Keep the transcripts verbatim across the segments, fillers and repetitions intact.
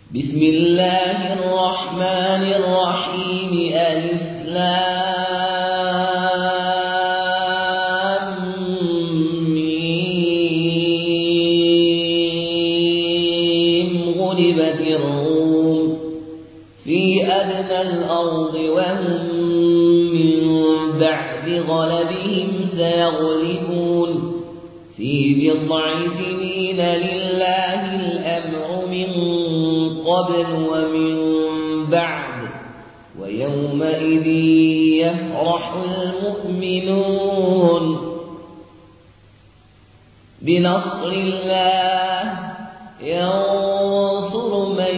بسم الله الرحمن الرحيم. ألف لام ميم. غلبت الروم في أدنى الأرض وهم من بعد غلبهم سيغلبون في بضع سنين لله الأمر من قبل ومن بعد ويومئذ يفرح المؤمنون بنصر الله ينصر من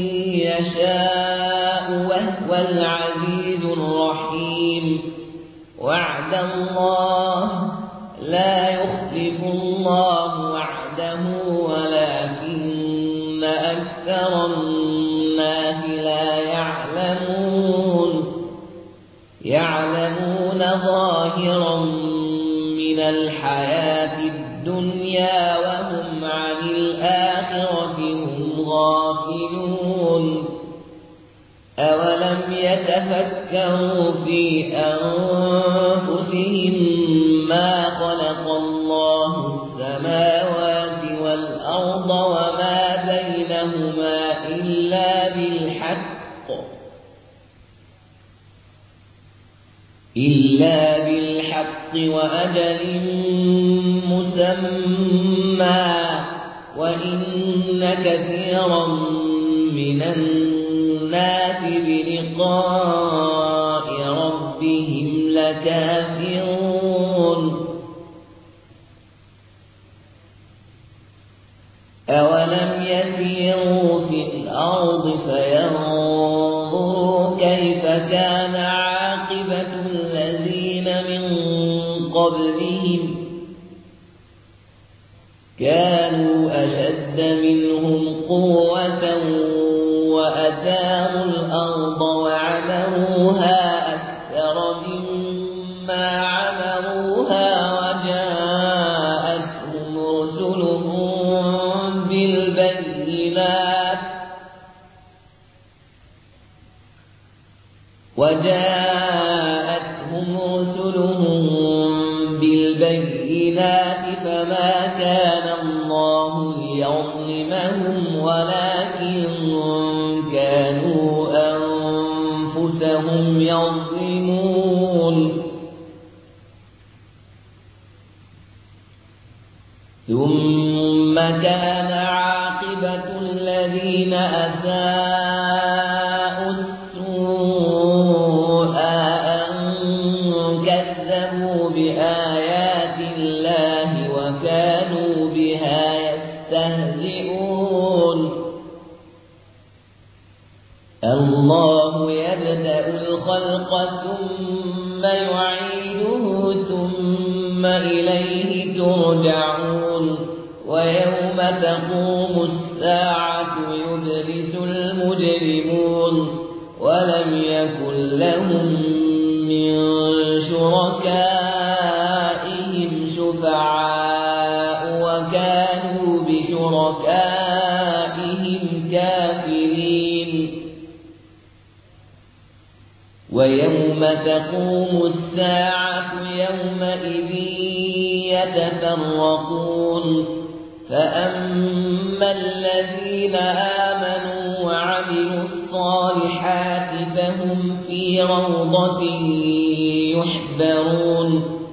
يشاء وهو العزيز الرحيم. وعد الله لا يخلف الله وعده ولكن أكثر الناس لا يعلمون يعلمون ظاهرا من الحياة الدنيا وهم عن الآخرة هم غافلون. أولم يتفكروا في أنفسهم ما خلق الله السماوات والأرض وما بينهما إلا بالحق إلا بالحق وأجل مسمى وإن كثيرا من الناس بلقاء ربهم لكافرون. أولم يسيروا في الأرض فينظروا كيف كان عاقبة الذين من قبلهم كانوا أشد منهم قوة وأثاروا الأرض وعمروها أكثر مما عمروها وجاءتهم رسلهم بالبينات وجاءتهم رسلهم بالبينات فما كان الله ليظلمهم ولكن كانوا أنفسهم يظلمون. ثم كان عاقبة الذين أساءوا السوء أن كذبوا بآيات الله وكانوا بها يستهزئون. الله يبدأ الخلق ثم يعيده ثم إليه ترجعون. ويوم تقوم الساعة يبلس المجرمون ولم يكن لهم من شركائهم شفعاء وكانوا بشركائهم كافرين. ويوم تقوم الساعة يومئذ يتفرقون فأما الذين آمنوا وعملوا الصالحات فهم في روضة يحبرون.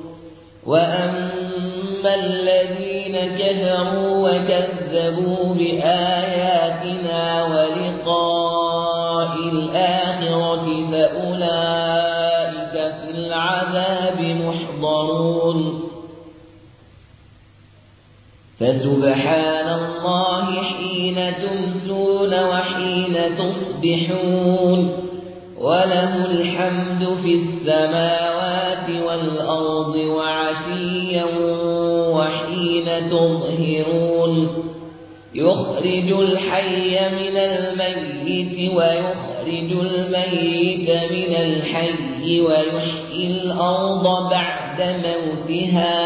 وأما الذين كفروا وكذبوا بآياتنا ولقاء الآخرة فأولئك في العذاب محضرون. فسبحان الله حين تمسون وحين تصبحون وله الحمد في السماوات والأرض وعشيا وحين تظهرون. يخرج الحي من الميت ويخرج الميت من الحي ويحيي الأرض بعد موتها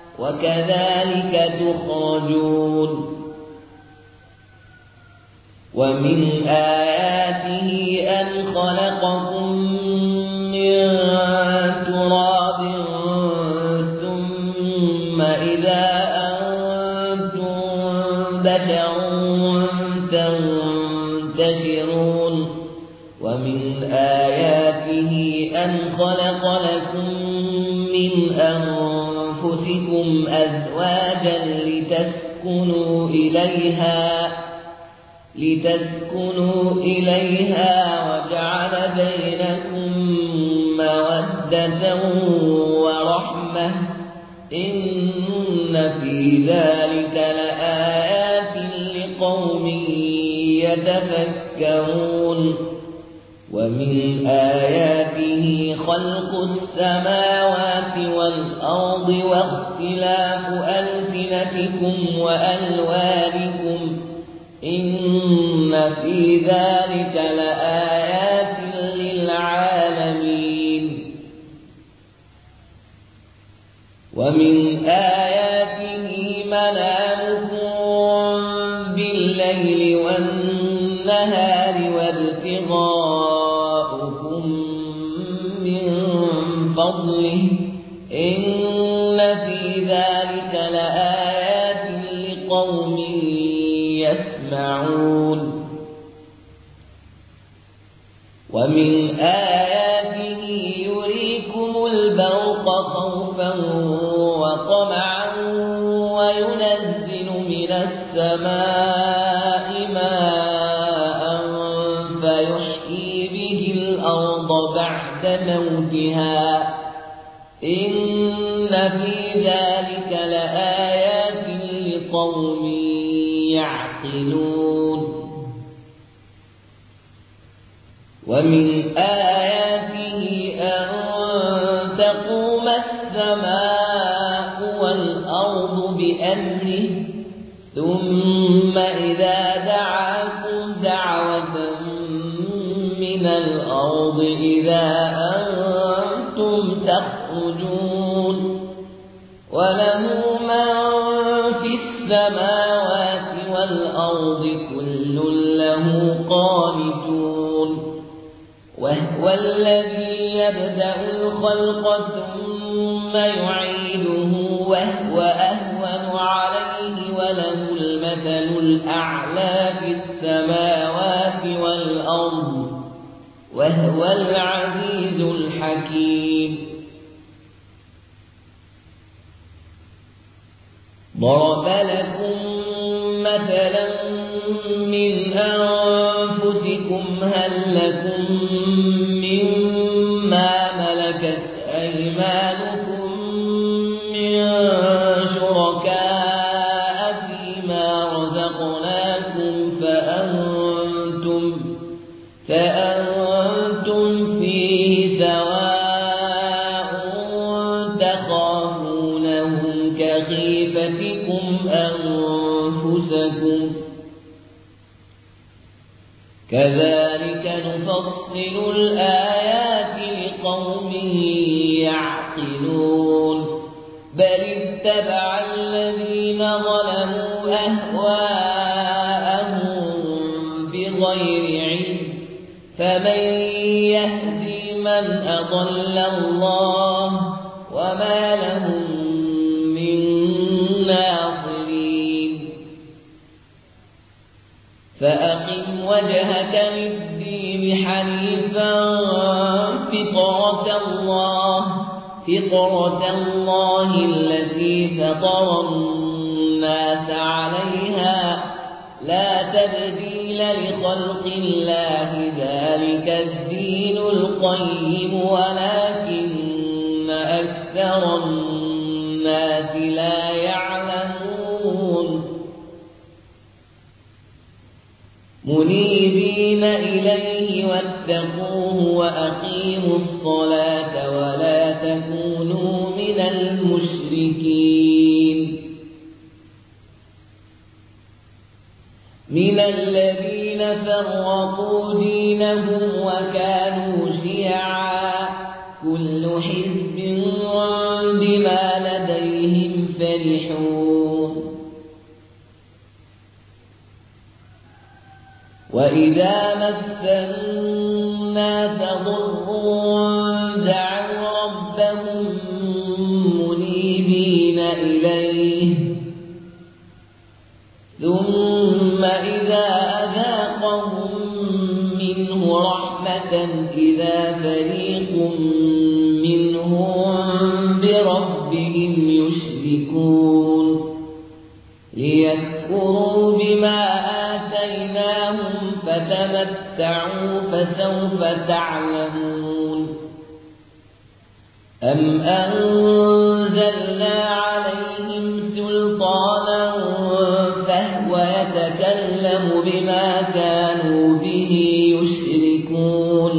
وكذلك تخرجون. ومن آياته أن خلقكم من تراب ثم إذا أنتم بشر تنتشرون ومن آياته أن خلق لكم من أنفسكم أزواجا لتسكنوا إليها لتسكنوا إليها وجعل بينكم مودة ورحمة إن في ذلك لآيات لقوم يتفكرون ومن آياته خلق السماوات والأرض واختلاف ألسنتكم وألوانكم إن في ذلك لآيات للعالمين ومن آياته منامكم بالليل والنهار وابتغاؤكم من فضله إن في ذلك لآيات لقوم يسمعون ومن آياته يريكم البرق خوفا وطمعا وينزل من السماء ماء فيحيي به الأرض بعد موتها إن في ذلك لآيات لقوم يعقلون ومن آياته أن تقوم السماء والأرض بأمره ثم إذا دعاكم دعوة من الأرض إذا أنتم تخرجون وله من في السماوات والأرض كل له قانتون وهو الذي يبدأ الخلق ثم يعيده وهو أهون عليه وله المثل الأعلى في السماوات والأرض وهو العزيز الحكيم ضرب لكم مثلا من أنفسكم هل لكم مما ملكت أيمانكم من شركاء فيما رزقناكم فأنتم, فأنتم فيه سواء تخافونهم كخيفتكم أنفسكم كذلك نفصل الآيات لقوم يعقلون بل اتبع الذين ظلموا أهواءهم بغير علم فمن يهدي من أضل الله وما لهم من ناصرين فأقم وجهك للدين حنيفا فطرة الله فطرة الله التي فطر الناس عليها لا تبديل لخلق الله ذلك الدين القيم ولكن أكثر الناس لا يعلمون منيبين إليه واتقوه وأقيموا الصلاة ولا تكونوا من المشركين من الذين فرقوا دينهم وكانوا شيعا كل حزب بما لديهم فرحون وإذا مس الناس ضر دعوا ربهم منيبين إليه ثم إذا أذاقهم منه رحمة إذا فريق منهم بربهم يشركون ليكفروا بما آتيناهم فتمتعوا فسوف تعلمون أم أنزلنا عليهم سلطانا فهو يتكلم بما كانوا به يشركون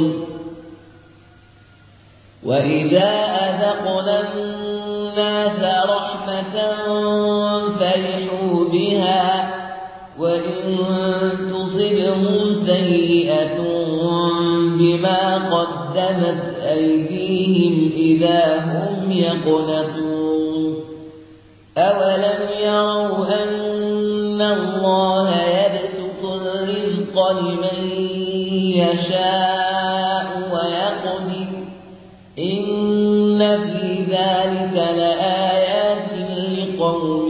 وإذا أذقنا الناس رحمة فرحوا بها وإن تصبهم سيئة بما قدمت أيديهم إذا هم يقنطون أولم يروا أن الله يبسط الرزق لمن يشاء ويقدر إن في ذلك لآيات لقوم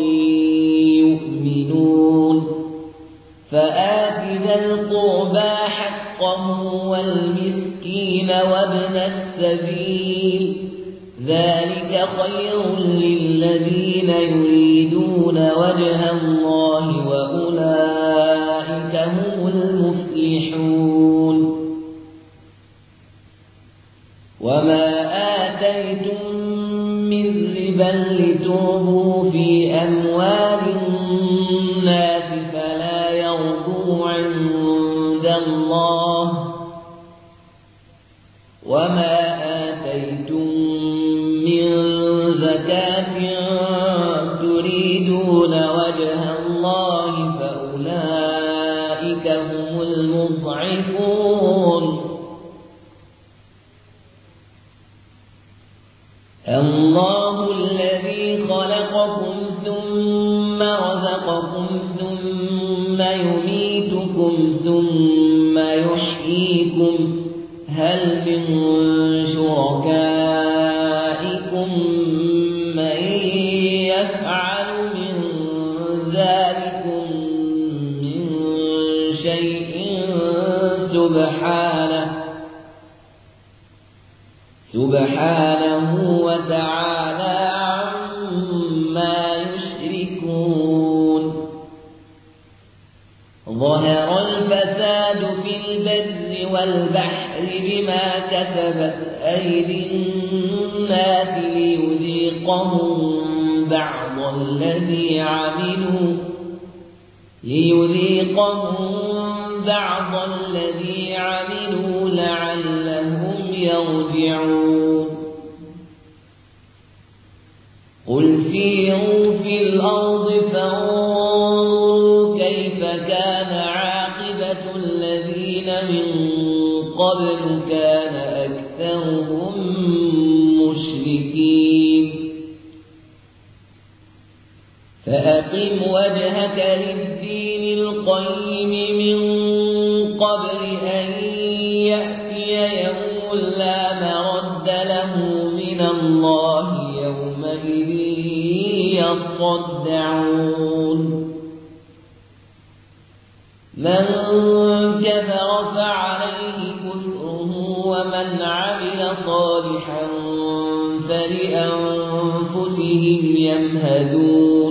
يؤمنون فآت ذا القربى حقه والمسكين وابن السبيل ذلك خير للذين يريدون وجه الله وأولئك هم المفلحون وما آتيتم من ربا لتربوا في أموال الناس فلا يربو عند الله وما آتيتم من زكاة تريدون وجه الله فأولئك هم المضعفون الله الذي خلقكم ثم رزقكم ثم يميتكم ثم يحييكم هل من شركائكم من يفعل من ذلكم من شيء سبحانه سبحانه وتعالى عما يشركون ظهر الفساد في البر والبحر بما كسبت أيدي الناس ليذيقهم بعض الذي عملوا ليذيقهم بعض الذي عملوا لعلهم يرجعون قل سيروا في الأرض فانظروا كيف كان عاقبة الذين من قبل كان أكثرهم مشركين فأقم وجهك للدين القيم من قبل أن يأتي يوم لا مرد له من الله يومئذ يصدعون من كفر فعليه كفره ومن عمل صالحا فلأنفسهم يمهدون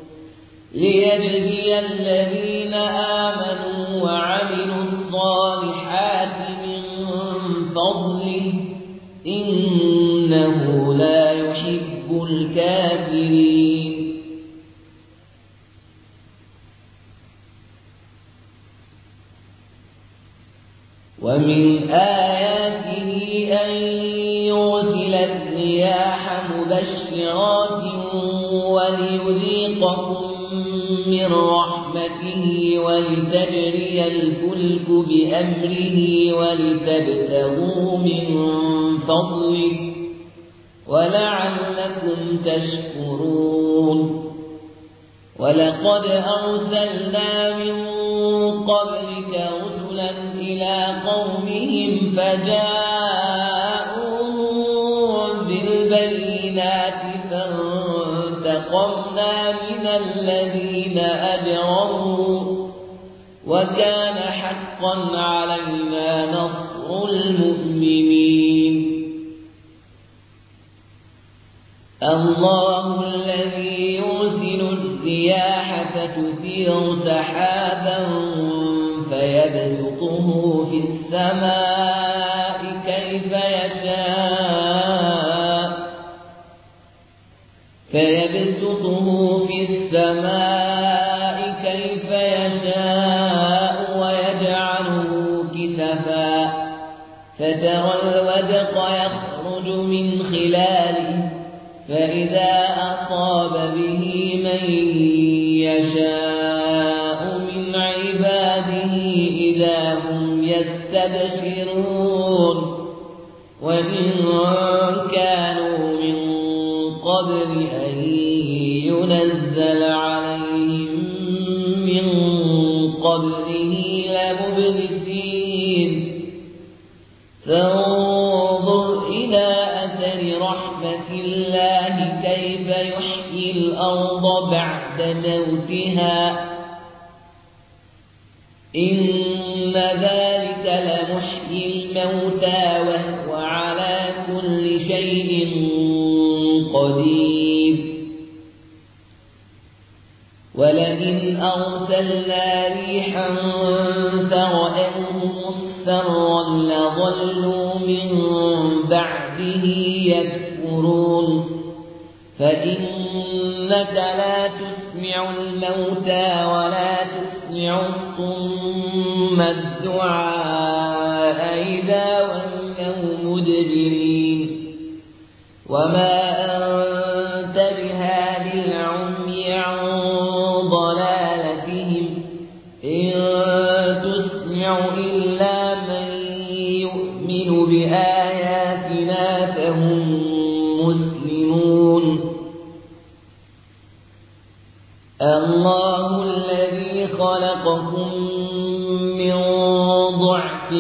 ليجزي الذين آمنوا وعملوا الصالحات من فضله إنه لا يحب الكافرين ومن آياته أن يرسل الرياح مبشرات وليذيقكم من رحمته ولتجري الفلك بأمره ولتبتغوا من فضله ولعلكم تشكرون ولقد أرسلنا من قبلك رسلا إلى قومهم فجاءوهم بالبينات فانتقمنا من الذين أجرموا وكان حقا علينا نصر المؤمنين الله الذي يرسل الرياح فتثير سحابا فيبسطه في السماء كيف يشاء فيبسطه في السماء كيف يشاء ويجعله كسفا فترى الودق يخرج من خلاله فإذا أصاب به من يشاء من عباده إذا هم يستبشرون وإن كانوا من قبل أن ينزل عليهم من قبله لمبلسين فانظر إلى أثر رحمة الله كيف يحيي الأرض بعد موتها إن ذلك لمحيي الموتى وهو على كل شيء قدير ولئن أرسلنا ريحا فرأوه مصفرا لظلوا من بعده يكفرون فإنك لا تسمع الموتى ولا تسمع الصم الدعاء إذا ولوا مدبرين وما أنت بهاد العمي عن ضلالتهم إن تسمع إلا من يؤمن بآياتنا فهم مسلمون الله الذي خلقكم من ضعف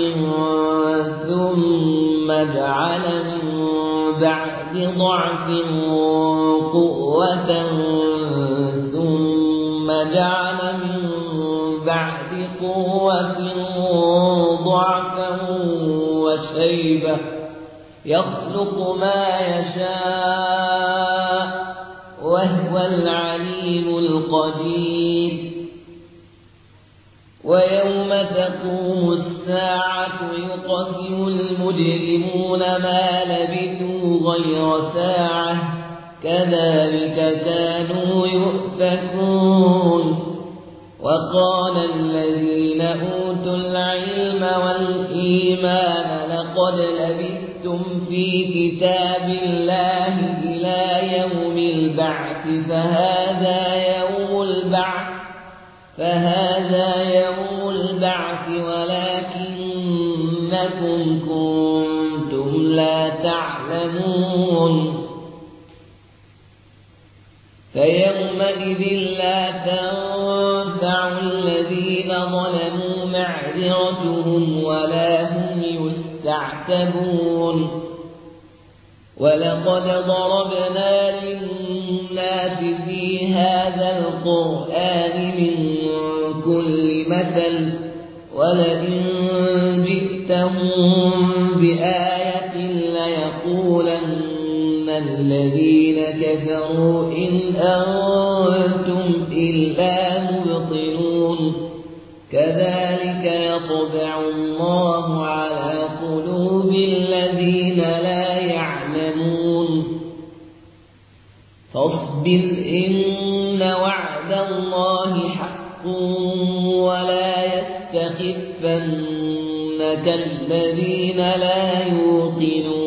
ثم جعل من بعد ضعف قوة ثم جعل من بعد قوة ضعفا وشيبة يخلق ما يشاء وهو العليم القدير ويوم تقوم الساعة يقسم المجرمون ما لبثوا غير ساعة كذلك كانوا يؤفكون وقال الذين أوتوا العلم والإيمان لقد لبثتم في كتاب الله إلى يوم البعث فهذا يوم البعث فهذا يوم البعث ولكنكم كنتم لا تعلمون فيومئذ لا تنفع الذين ظلموا معذرتهم ولا هم يستعتبون ولقد ضربنا للناس في هذا القرآن من كل مثل ولئن جئتهم بآية ليقولن الذين كفروا إن أنتم إلا مبطلون كذلك يطبع الله على قلوب الذين لا يعلمون فاصبر إن وعد الله حق ولا يستخفنك الذين لا يوقنون